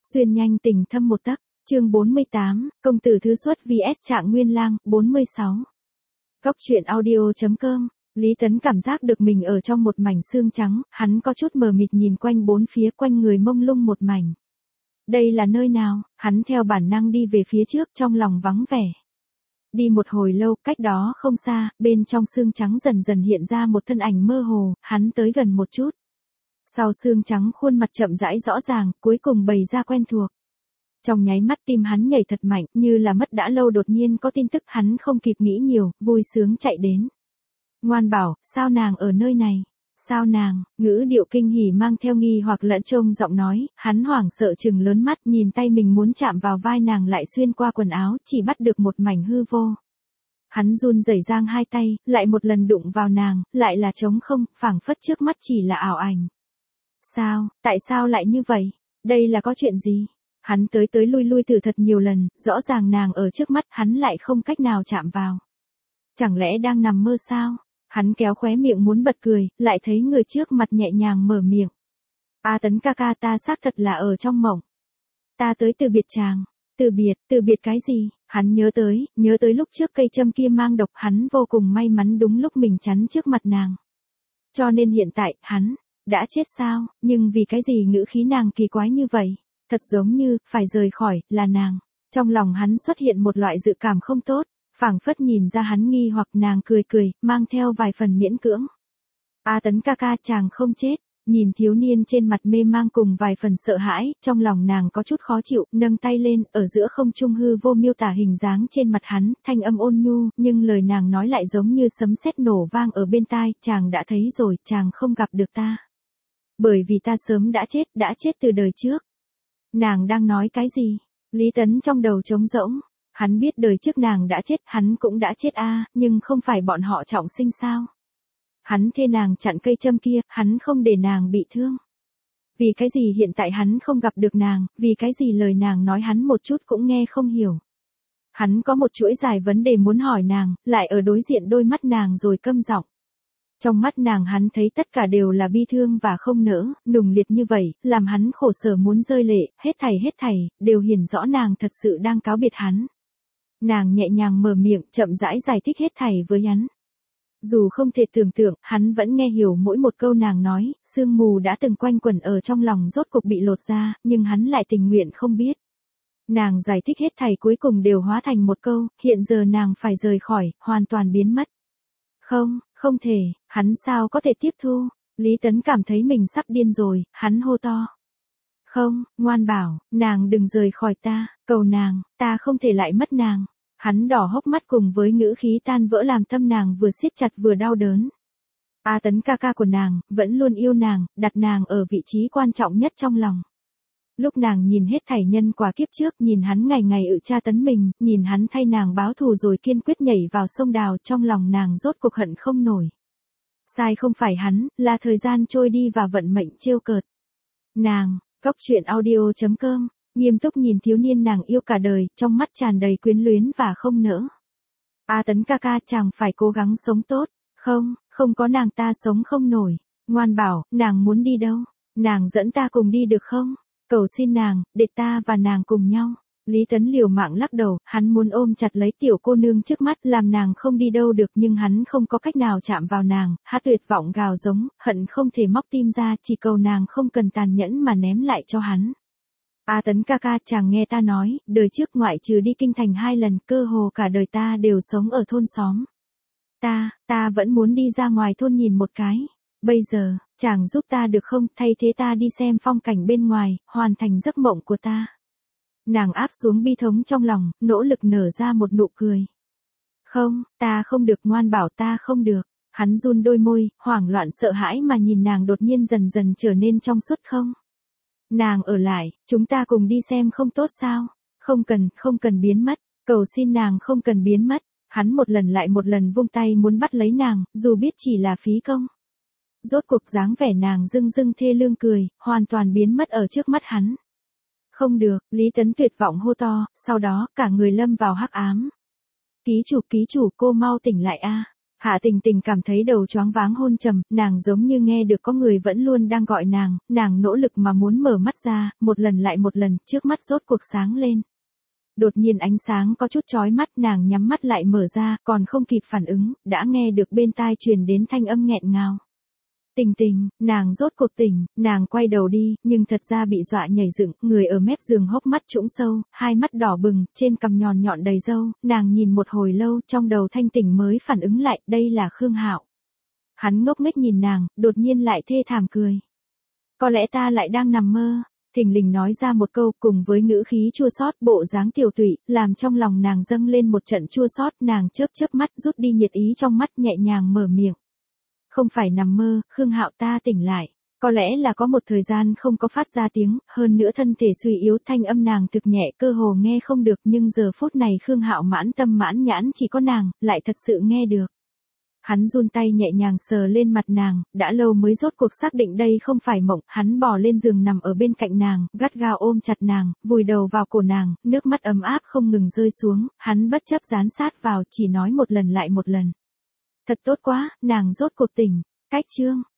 Xuyên nhanh tình thâm một tấc, chương 48, công tử thứ xuất vs Trạng Nguyên Lang, 46. Góc truyện audio.com. Lý Tấn cảm giác được mình ở trong một mảnh xương trắng, hắn có chút mờ mịt nhìn quanh bốn phía, quanh người mông lung một mảnh. Đây là nơi nào? Hắn theo bản năng đi về phía trước, trong lòng vắng vẻ. Đi một hồi lâu, cách đó không xa, bên trong xương trắng dần dần hiện ra một thân ảnh mơ hồ, hắn tới gần một chút. Sau xương trắng khuôn mặt chậm rãi rõ ràng, cuối cùng bày ra quen thuộc. Trong nháy mắt tim hắn nhảy thật mạnh, như là mất đã lâu đột nhiên có tin tức, hắn không kịp nghĩ nhiều, vui sướng chạy đến. Ngoan bảo, sao nàng ở nơi này? Sao nàng? Ngữ điệu kinh hỉ mang theo nghi hoặc lẫn trông giọng nói, hắn hoảng sợ trừng lớn mắt, nhìn tay mình muốn chạm vào vai nàng lại xuyên qua quần áo, chỉ bắt được một mảnh hư vô. Hắn run rẩy giang hai tay, lại một lần đụng vào nàng, lại là trống không, phảng phất trước mắt chỉ là ảo ảnh. Sao, tại sao lại như vậy? Đây là có chuyện gì? Hắn tới tới lui lui thử thật nhiều lần, rõ ràng nàng ở trước mắt, hắn lại không cách nào chạm vào. Chẳng lẽ đang nằm mơ sao? Hắn kéo khóe miệng muốn bật cười, lại thấy người trước mặt nhẹ nhàng mở miệng. A Tấn ca ca, ta xác thật là ở trong mộng. Ta tới từ biệt chàng. Từ biệt cái gì? Hắn nhớ tới lúc trước cây châm kia mang độc, hắn vô cùng may mắn đúng lúc mình chắn trước mặt nàng. Cho nên hiện tại, hắn đã chết sao? Nhưng vì cái gì ngữ khí nàng kỳ quái như vậy? Thật giống như, phải rời khỏi, là nàng. Trong lòng hắn xuất hiện một loại dự cảm không tốt, phảng phất nhìn ra hắn nghi hoặc, nàng cười cười, mang theo vài phần miễn cưỡng. A Tấn ca ca, chàng không chết. Nhìn thiếu niên trên mặt mê mang cùng vài phần sợ hãi, trong lòng nàng có chút khó chịu, nâng tay lên, ở giữa không trung hư vô miêu tả hình dáng trên mặt hắn, thanh âm ôn nhu, nhưng lời nàng nói lại giống như sấm sét nổ vang ở bên tai, chàng đã thấy rồi, chàng không gặp được ta. Bởi vì ta sớm đã chết từ đời trước. Nàng đang nói cái gì? Lý Tấn trong đầu trống rỗng, hắn biết đời trước nàng đã chết, hắn cũng đã chết nhưng không phải bọn họ trọng sinh sao? Hắn thê nàng chặn cây châm kia, hắn không để nàng bị thương. Vì cái gì hiện tại hắn không gặp được nàng, vì cái gì lời nàng nói hắn một chút cũng nghe không hiểu. Hắn có một chuỗi dài vấn đề muốn hỏi nàng, lại ở đối diện đôi mắt nàng rồi câm giọng. Trong mắt nàng hắn thấy tất cả đều là bi thương và không nỡ, nùng liệt như vậy, làm hắn khổ sở muốn rơi lệ, hết thảy, đều hiển rõ nàng thật sự đang cáo biệt hắn. Nàng nhẹ nhàng mở miệng, chậm rãi giải thích hết thảy với hắn. Dù không thể tưởng tượng, hắn vẫn nghe hiểu mỗi một câu nàng nói, sương mù đã từng quanh quẩn ở trong lòng rốt cục bị lột ra, nhưng hắn lại tình nguyện không biết. Nàng giải thích hết thảy cuối cùng đều hóa thành một câu, hiện giờ nàng phải rời khỏi, hoàn toàn biến mất. Không thể, hắn sao có thể tiếp thu? Lý Tấn cảm thấy mình sắp điên rồi, hắn hô to. Không, ngoan bảo, nàng đừng rời khỏi ta, cầu nàng, ta không thể lại mất nàng. Hắn đỏ hốc mắt cùng với ngữ khí tan vỡ làm tâm nàng vừa siết chặt vừa đau đớn. A Tấn ca ca của nàng, vẫn luôn yêu nàng, đặt nàng ở vị trí quan trọng nhất trong lòng. Lúc nàng nhìn hết thảy nhân quả kiếp trước, nhìn hắn ngày ngày tra tấn mình, nhìn hắn thay nàng báo thù rồi kiên quyết nhảy vào sông đào, trong lòng nàng rốt cuộc hận không nổi. Sai không phải hắn, là thời gian trôi đi và vận mệnh trêu cợt. Nàng, góc truyện audio.com. Nghiêm túc nhìn thiếu niên nàng yêu cả đời, trong mắt tràn đầy quyến luyến và không nỡ. A Tấn ca ca, chàng phải cố gắng sống tốt. Không có nàng ta sống không nổi. Ngoan bảo, nàng muốn đi đâu? Nàng dẫn ta cùng đi được không? Cầu xin nàng, để ta và nàng cùng nhau. Lý Tấn liều mạng lắc đầu, hắn muốn ôm chặt lấy tiểu cô nương trước mắt, làm nàng không đi đâu được, nhưng hắn không có cách nào chạm vào nàng, hát tuyệt vọng gào giống, hận không thể móc tim ra, chỉ cầu nàng không cần tàn nhẫn mà ném lại cho hắn. A Tấn ca ca, chàng nghe ta nói, đời trước ngoại trừ đi kinh thành 2 lần, cơ hồ cả đời ta đều sống ở thôn xóm. Ta vẫn muốn đi ra ngoài thôn nhìn một cái. Bây giờ, chàng giúp ta được không, thay thế ta đi xem phong cảnh bên ngoài, hoàn thành giấc mộng của ta. Nàng áp xuống bi thống trong lòng, nỗ lực nở ra một nụ cười. Không, ta không được, ngoan bảo, ta không được. Hắn run đôi môi, hoảng loạn sợ hãi mà nhìn nàng đột nhiên dần dần trở nên trong suốt. Không. Nàng ở lại, chúng ta cùng đi xem không tốt sao? Không cần biến mất, cầu xin nàng không cần biến mất. Hắn một lần lại một lần vung tay muốn bắt lấy nàng, dù biết chỉ là phí công. Rốt cuộc dáng vẻ nàng dưng thê lương cười, hoàn toàn biến mất ở trước mắt hắn. Không được, Lý Tấn tuyệt vọng hô to, sau đó cả người lâm vào hắc ám. Ký chủ, cô mau tỉnh lại a. Hạ Tình Tình cảm thấy đầu choáng váng hôn trầm, nàng giống như nghe được có người vẫn luôn đang gọi nàng nỗ lực mà muốn mở mắt ra, một lần lại một lần, trước mắt rốt cuộc sáng lên. Đột nhiên ánh sáng có chút chói mắt, nàng nhắm mắt lại mở ra, còn không kịp phản ứng, đã nghe được bên tai truyền đến thanh âm nghẹn ngào. Tình Tình, nàng rốt cuộc tỉnh, nàng quay đầu đi, nhưng thật ra bị dọa nhảy dựng, người ở mép giường hốc mắt trũng sâu, hai mắt đỏ bừng, trên cằm nhọn nhọn đầy râu, nàng nhìn một hồi lâu, trong đầu thanh tỉnh mới phản ứng lại, đây là Khương Hạo. Hắn ngốc nghếch nhìn nàng, đột nhiên lại thê thảm cười. Có lẽ ta lại đang nằm mơ. Thình lình nói ra một câu, cùng với ngữ khí chua xót, bộ dáng tiểu tụy, làm trong lòng nàng dâng lên một trận chua xót, nàng chớp chớp mắt, rút đi nhiệt ý trong mắt, nhẹ nhàng mở miệng. Không phải nằm mơ, Khương Hạo, ta tỉnh lại. Có lẽ là có một thời gian không có phát ra tiếng, hơn nữa thân thể suy yếu, thanh âm nàng thực nhẹ, cơ hồ nghe không được, nhưng giờ phút này Khương Hạo mãn tâm mãn nhãn chỉ có nàng, lại thật sự nghe được. Hắn run tay nhẹ nhàng sờ lên mặt nàng, đã lâu mới rốt cuộc xác định đây không phải mộng, hắn bò lên giường nằm ở bên cạnh nàng, gắt gao ôm chặt nàng, vùi đầu vào cổ nàng, nước mắt ấm áp không ngừng rơi xuống, hắn bất chấp dán sát vào, chỉ nói một lần lại một lần. Thật tốt quá, nàng rốt cuộc tỉnh, cách chương.